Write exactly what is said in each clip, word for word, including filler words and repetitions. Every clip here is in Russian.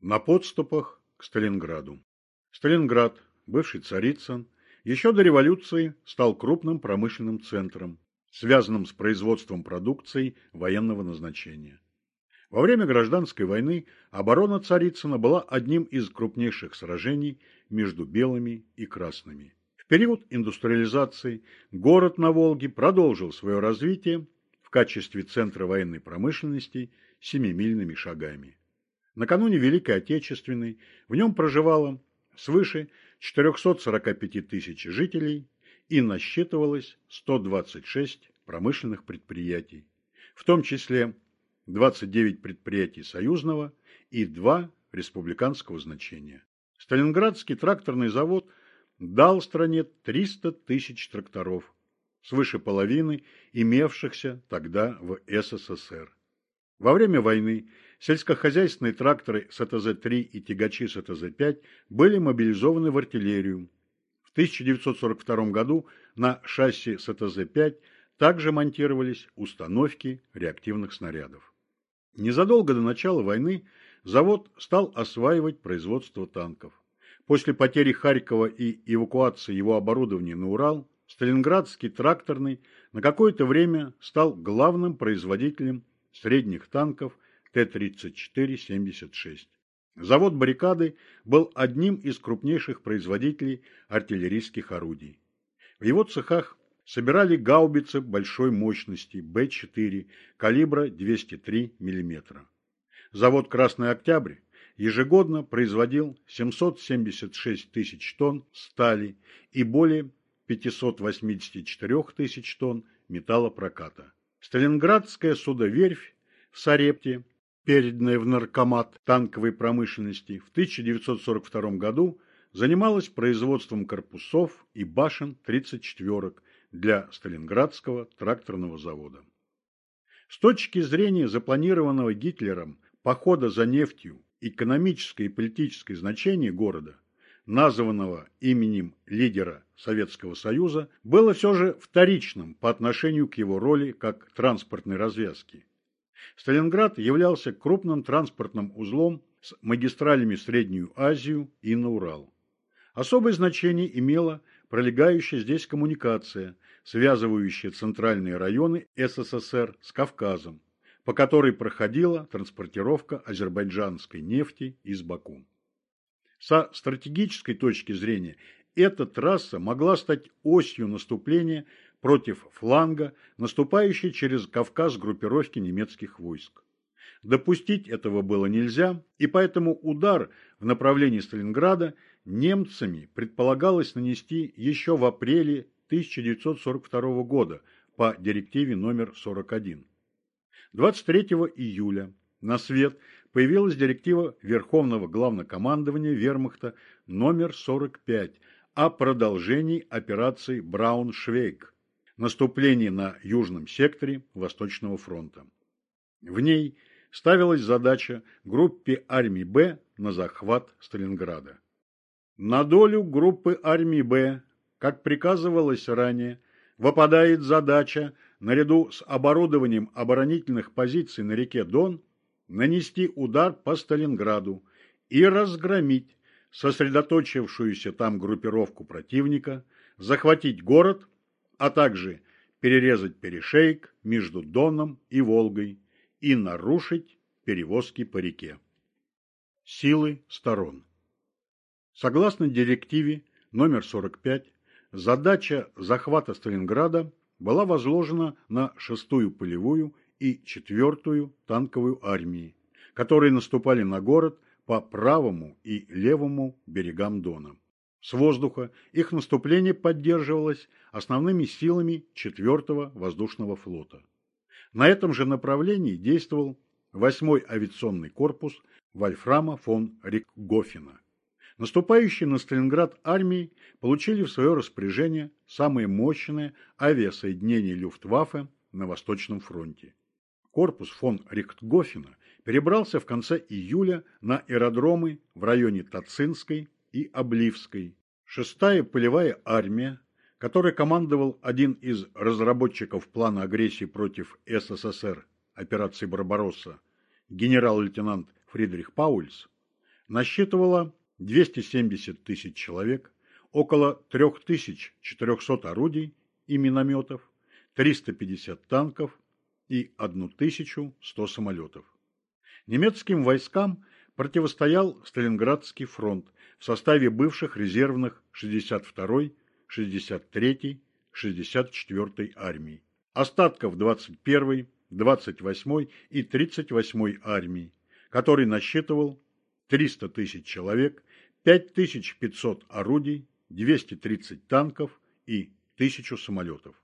На подступах к Сталинграду. Сталинград, бывший Царицын, еще до революции стал крупным промышленным центром, связанным с производством продукции военного назначения. Во время гражданской войны оборона Царицына была одним из крупнейших сражений между белыми и красными. В период индустриализации город на Волге продолжил свое развитие в качестве центра военной промышленности семимильными шагами. Накануне Великой Отечественной в нем проживало свыше четырехсот сорока пяти тысяч жителей и насчитывалось сто двадцать шесть промышленных предприятий, в том числе двадцать девять предприятий союзного и два республиканского значения. Сталинградский тракторный завод дал стране триста тысяч тракторов, свыше половины имевшихся тогда в СССР. Во время войны сельскохозяйственные тракторы С Т З три и тягачи С Т З пять были мобилизованы в артиллерию. В тысяча девятьсот сорок втором году на шасси С Т З пять также монтировались установки реактивных снарядов. Незадолго до начала войны завод стал осваивать производство танков. После потери Харькова и эвакуации его оборудования на Урал, Сталинградский тракторный на какое-то время стал главным производителем средних танков Т тридцать четыре семьдесят шесть. Завод «Баррикады» был одним из крупнейших производителей артиллерийских орудий. В его цехах собирали гаубицы большой мощности Б четыре калибра двести три миллиметра. Завод «Красный Октябрь» ежегодно производил семьсот семьдесят шесть тысяч тонн стали и более пятьсот восемьдесят четыре тысяч тонн металлопроката. Сталинградская судоверфь в Сарепте, переданная в Наркомат танковой промышленности, в тысяча девятьсот сорок втором году занималась производством корпусов и башен тридцать четверок для Сталинградского тракторного завода. С точки зрения запланированного Гитлером похода за нефтью, экономическое и политическое значение города, названного именем лидера Советского Союза, было все же вторичным по отношению к его роли как транспортной развязки. Сталинград являлся крупным транспортным узлом с магистралями в Среднюю Азию и на Урал. Особое значение имела пролегающая здесь коммуникация, связывающая центральные районы С С С Р с Кавказом, по которой проходила транспортировка азербайджанской нефти из Баку. Со стратегической точки зрения эта трасса могла стать осью наступления против фланга, наступающей через Кавказ группировки немецких войск. Допустить этого было нельзя, и поэтому удар в направлении Сталинграда немцами предполагалось нанести еще в апреле тысяча девятьсот сорок второго года по директиве номер сорок один. двадцать третьего июля на свет появилась директива Верховного Главнокомандования Вермахта номер сорок пять о продолжении операции Брауншвейг, наступлении на южном секторе Восточного фронта. В ней ставилась задача группе армий Б на захват Сталинграда. На долю группы армий Б, как приказывалось ранее, выпадает задача, наряду с оборудованием оборонительных позиций на реке Дон, нанести удар по Сталинграду и разгромить сосредоточившуюся там группировку противника, захватить город, а также перерезать перешеек между Доном и Волгой и нарушить перевозки по реке. Силы сторон. Согласно директиве номер сорок пять, задача захвата Сталинграда была возложена на шестую полевую и четвертую танковую армии, которые наступали на город по правому и левому берегам Дона. С воздуха их наступление поддерживалось основными силами четвёртого воздушного флота. На этом же направлении действовал восьмой авиационный корпус Вольфрама фон Рихтгофена. Наступающие на Сталинград армии получили в свое распоряжение самые мощные авиасоединения Люфтваффе на Восточном фронте. Корпус фон Рихтгофена перебрался в конце июля на аэродромы в районе Тацинской и Обливской. Шестая полевая армия, которой командовал один из разработчиков плана агрессии против С С С Р операции «Барбаросса» генерал-лейтенант Фридрих Паульс, насчитывала двести семьдесят тысяч человек, около три тысячи четыреста орудий и минометов, триста пятьдесят танков и тысячу сто самолетов. Немецким войскам противостоял Сталинградский фронт в составе бывших резервных шестьдесят второй, шестьдесят третьей, шестьдесят четвёртой армий, остатков двадцать первой, двадцать восьмой и тридцать восьмой армий, который насчитывал триста тысяч человек, пять тысяч пятьсот орудий, двести тридцать танков и тысячу самолетов.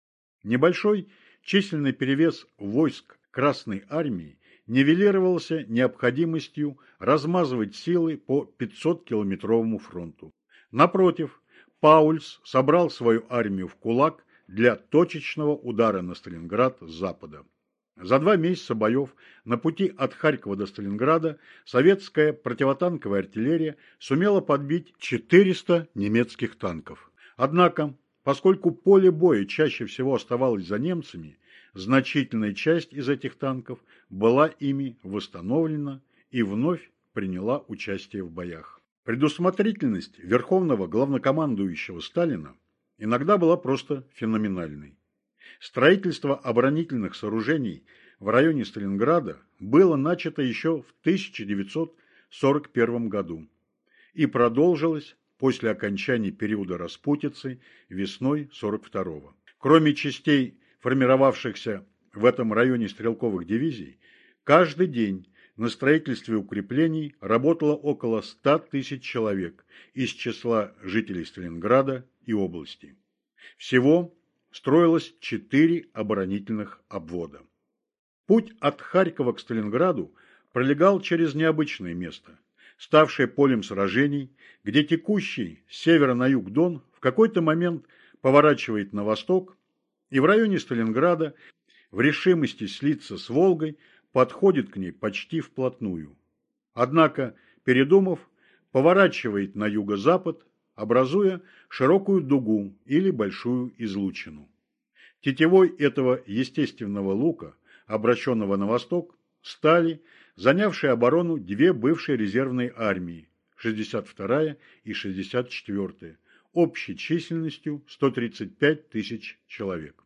Небольшой численный перевес войск Красной армии нивелировался необходимостью размазывать силы по пятисоткилометровому фронту. Напротив, Паульс собрал свою армию в кулак для точечного удара на Сталинград с запада. За два месяца боев на пути от Харькова до Сталинграда советская противотанковая артиллерия сумела подбить четыреста немецких танков. Однако, поскольку поле боя чаще всего оставалось за немцами, значительная часть из этих танков была ими восстановлена и вновь приняла участие в боях. Предусмотрительность верховного главнокомандующего Сталина иногда была просто феноменальной. Строительство оборонительных сооружений в районе Сталинграда было начато еще в тысяча девятьсот сорок первом году и продолжилось после окончания периода распутицы весной сорок второго. Кроме частей, формировавшихся в этом районе стрелковых дивизий, каждый день на строительстве укреплений работало около ста тысяч человек из числа жителей Сталинграда и области. Всего строилось четыре оборонительных обвода. Путь от Харькова к Сталинграду пролегал через необычное место, ставшее полем сражений, где текущий с севера на юг Дон в какой-то момент поворачивает на восток, и в районе Сталинграда в решимости слиться с Волгой подходит к ней почти вплотную. Однако, передумав, поворачивает на юго-запад, образуя широкую дугу или большую излучину. Тетивой этого естественного лука, обращенного на восток, стали занявшие оборону две бывшие резервные армии, шестьдесят вторая и шестьдесят четвёртая, общей численностью сто тридцать пять тысяч человек.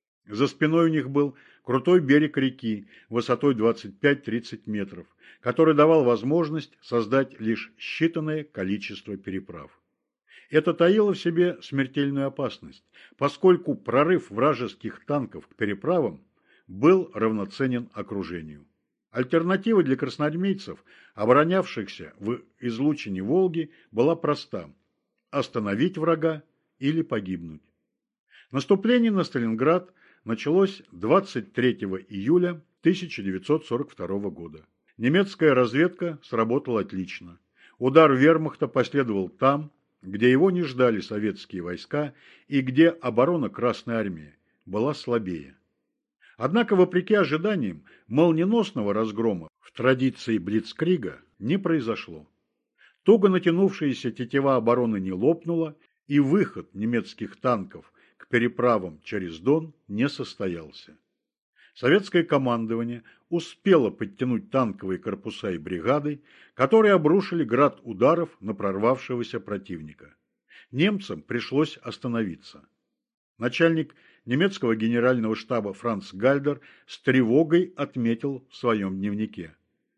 За спиной у них был крутой берег реки высотой двадцать пять-тридцать метров, который давал возможность создать лишь считанное количество переправ. Это таило в себе смертельную опасность, поскольку прорыв вражеских танков к переправам был равноценен окружению. Альтернатива для красноармейцев, оборонявшихся в излучине Волги, была проста – остановить врага или погибнуть. Наступление на Сталинград началось двадцать третьего июля тысяча девятьсот сорок второго года. Немецкая разведка сработала отлично. Удар вермахта последовал там, где его не ждали советские войска и где оборона Красной армии была слабее. Однако, вопреки ожиданиям, молниеносного разгрома в традиции блицкрига не произошло. Туго натянувшаяся тетива обороны не лопнула, и выход немецких танков к переправам через Дон не состоялся. Советское командование успело подтянуть танковые корпуса и бригады, которые обрушили град ударов на прорвавшегося противника. Немцам пришлось остановиться. Начальник немецкого генерального штаба Франц Гальдер с тревогой отметил в своем дневнике: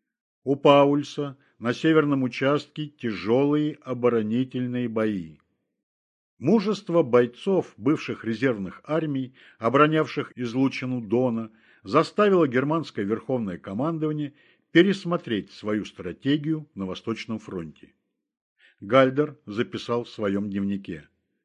у Паульса на северном участке тяжелые оборонительные бои. Мужество бойцов бывших резервных армий, оборонявших излучину Дона, заставило германское верховное командование пересмотреть свою стратегию на Восточном фронте. Гальдер записал в своем дневнике: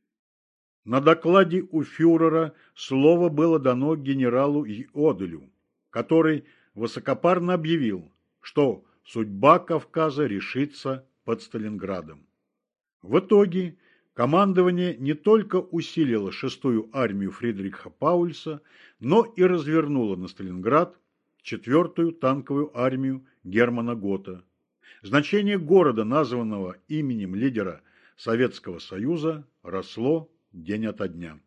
на докладе у фюрера слово было дано генералу Йоделю, который высокопарно объявил, что судьба Кавказа решится под Сталинградом. В итоге командование не только усилило шестую армию Фридриха Паульса, но и развернуло на Сталинград четвертую танковую армию Германа Гота. Значение города, названного именем лидера Советского Союза, росло день ото дня.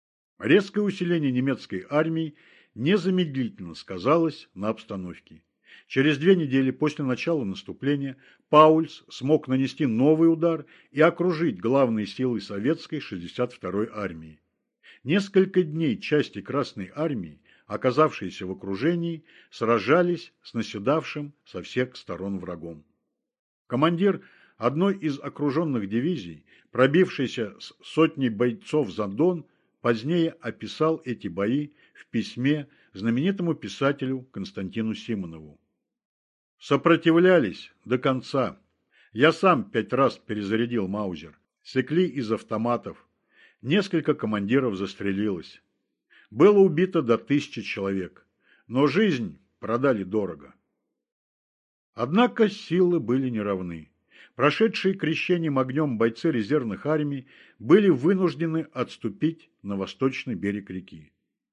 Резкое усиление немецкой армии незамедлительно сказалось на обстановке. Через две недели после начала наступления Паульс смог нанести новый удар и окружить главные силы советской шестьдесят второй армии. Несколько дней части Красной армии, оказавшиеся в окружении, сражались с наседавшим со всех сторон врагом. Командир одной из окруженных дивизий, пробившийся с сотней бойцов за Дон, позднее описал эти бои в письме знаменитому писателю Константину Симонову. Сопротивлялись до конца. Я сам пять раз перезарядил маузер. Секли из автоматов. Несколько командиров застрелилось. Было убито до тысячи человек. Но жизнь продали дорого. Однако силы были неравны. Прошедшие крещением огнем бойцы резервных армий были вынуждены отступить на восточный берег реки.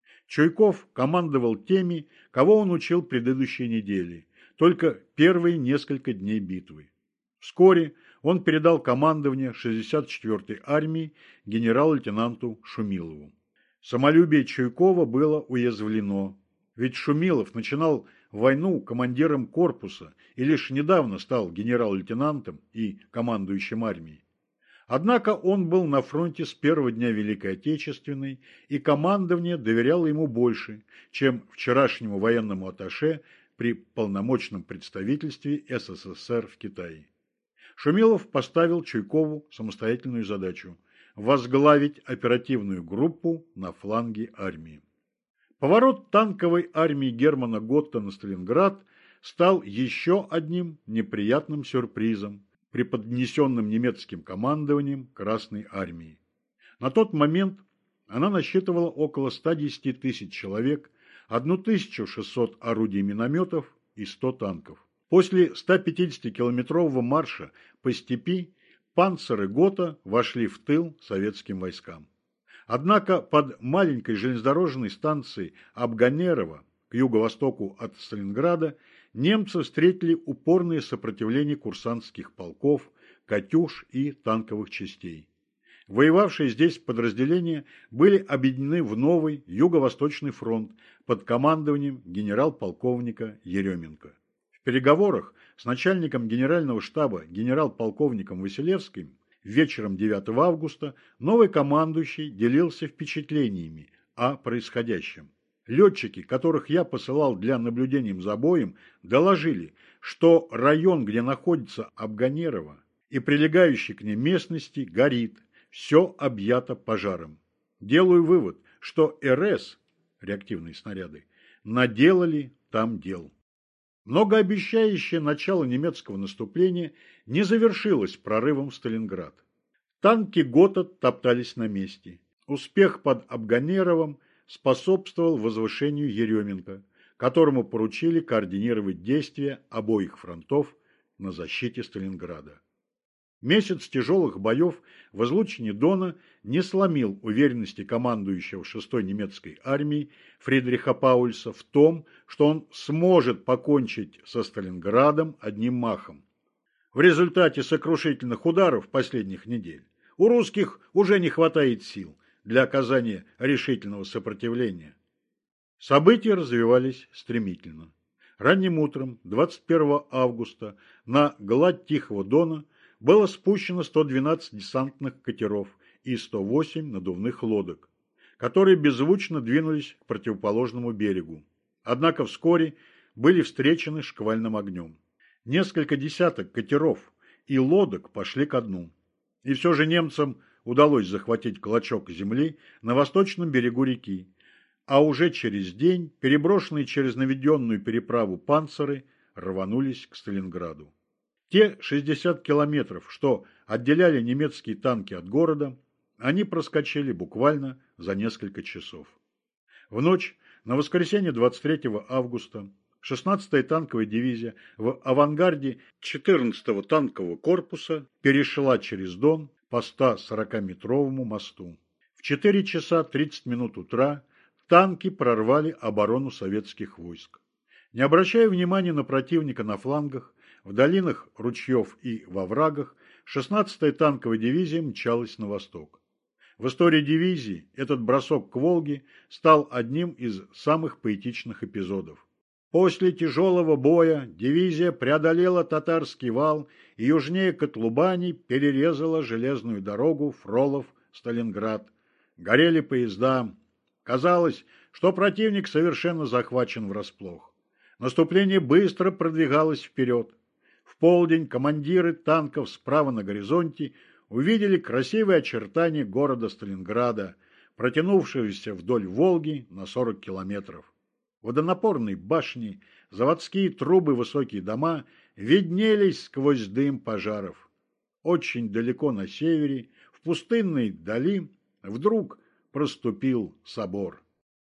Чуйков командовал теми, кого он учил предыдущей недели, только первые несколько дней битвы. Вскоре он передал командование шестьдесят четвёртой армии генерал-лейтенанту Шумилову. Самолюбие Чуйкова было уязвлено, ведь Шумилов начинал войну командиром корпуса и лишь недавно стал генерал-лейтенантом и командующим армией. Однако он был на фронте с первого дня Великой Отечественной, и командование доверяло ему больше, чем вчерашнему военному атташе при полномочном представительстве СССР в Китае. Шумилов поставил Чуйкову самостоятельную задачу – возглавить оперативную группу на фланге армии. Поворот танковой армии Германа Готта на Сталинград стал еще одним неприятным сюрпризом, преподнесенным немецким командованием Красной армии. На тот момент она насчитывала около ста десяти тысяч человек, тысячу шестьсот орудий и минометов и сто танков. После стопятидесятикилометрового марша по степи панциры Готта вошли в тыл советским войскам. Однако под маленькой железнодорожной станцией Абганерово к юго-востоку от Сталинграда немцы встретили упорное сопротивление курсантских полков, «Катюш» и танковых частей. Воевавшие здесь подразделения были объединены в новый Юго-Восточный фронт под командованием генерал-полковника Еременко. В переговорах с начальником генерального штаба генерал-полковником Василевским вечером девятого августа новый командующий делился впечатлениями о происходящем. Летчики, которых я посылал для наблюдения за боем, доложили, что район, где находится Абганерово и прилегающий к ней местности, горит, все объято пожаром. Делаю вывод, что РС, реактивные снаряды, наделали там дел. Многообещающее начало немецкого наступления не завершилось прорывом в Сталинград. Танки Готта топтались на месте. Успех под Абганеровым способствовал возвышению Еременко, которому поручили координировать действия обоих фронтов на защите Сталинграда. Месяц тяжелых боев в излучине Дона не сломил уверенности командующего шестой немецкой армией Фридриха Паульса в том, что он сможет покончить со Сталинградом одним махом. В результате сокрушительных ударов последних недель у русских уже не хватает сил для оказания решительного сопротивления. События развивались стремительно. Ранним утром двадцать первого августа на гладь Тихого Дона было спущено сто двенадцать десантных катеров и сто восемь надувных лодок, которые беззвучно двинулись к противоположному берегу. Однако вскоре были встречены шквальным огнем. Несколько десяток катеров и лодок пошли ко дну. И все же немцам удалось захватить клочок земли на восточном берегу реки, а уже через день переброшенные через наведенную переправу панциры рванулись к Сталинграду. Те шестьдесят километров, что отделяли немецкие танки от города, они проскочили буквально за несколько часов. В ночь на воскресенье двадцать третьего августа шестнадцатая танковая дивизия в авангарде четырнадцатого танкового корпуса перешла через Дон по стосорокаметровому мосту. В четыре часа тридцать минут утра танки прорвали оборону советских войск. Не обращая внимания на противника на флангах, в долинах ручьев и во врагах, шестнадцатая танковая дивизия мчалась на восток. В истории дивизии этот бросок к Волге стал одним из самых поэтичных эпизодов. После тяжелого боя дивизия преодолела Татарский вал и южнее Котлубани перерезала железную дорогу Фролов-Сталинград. Горели поезда. Казалось, что противник совершенно захвачен врасплох. Наступление быстро продвигалось вперед. В полдень командиры танков справа на горизонте увидели красивые очертания города Сталинграда, протянувшегося вдоль Волги на сорок километров. Водонапорные башни, заводские трубы, высокие дома виднелись сквозь дым пожаров. Очень далеко на севере, в пустынной дали, вдруг проступил собор.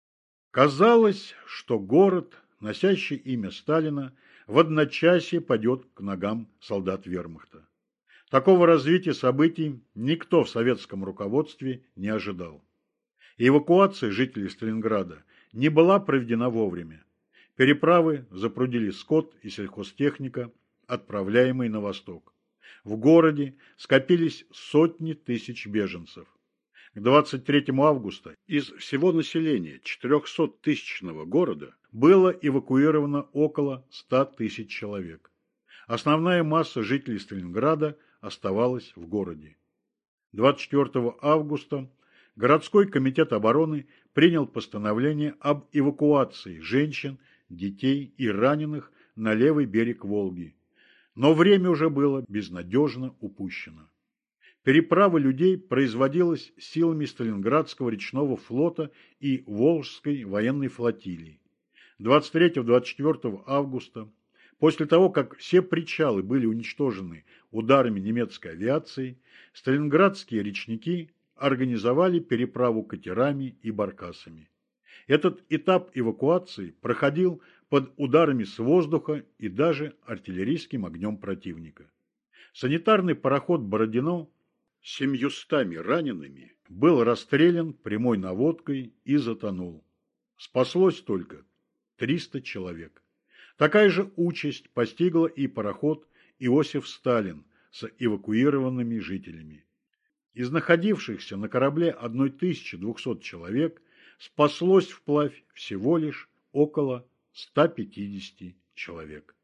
Казалось, что город, носящий имя Сталина, в одночасье падет к ногам солдат вермахта. Такого развития событий никто в советском руководстве не ожидал. Эвакуация жителей Сталинграда не была проведена вовремя. Переправы запрудили скот и сельхозтехника, отправляемые на восток. В городе скопились сотни тысяч беженцев. К двадцать третьему августа из всего населения четырехсоттысячного города было эвакуировано около ста тысяч человек. Основная масса жителей Сталинграда оставалась в городе. двадцать четвёртого августа городской комитет обороны принял постановление об эвакуации женщин, детей и раненых на левый берег Волги. Но время уже было безнадежно упущено. Переправа людей производилась силами Сталинградского речного флота и Волжской военной флотилии. двадцать третьего — двадцать четвёртого августа, после того, как все причалы были уничтожены ударами немецкой авиации, сталинградские речники организовали переправу катерами и баркасами. Этот этап эвакуации проходил под ударами с воздуха и даже артиллерийским огнем противника. Санитарный пароход «Бородино» с семьюстами ранеными был расстрелян прямой наводкой и затонул. Спаслось только триста человек. Такая же участь постигла и пароход «Иосиф Сталин» с эвакуированными жителями. Из находившихся на корабле тысячи двухсот человек спаслось вплавь всего лишь около ста пятидесяти человек.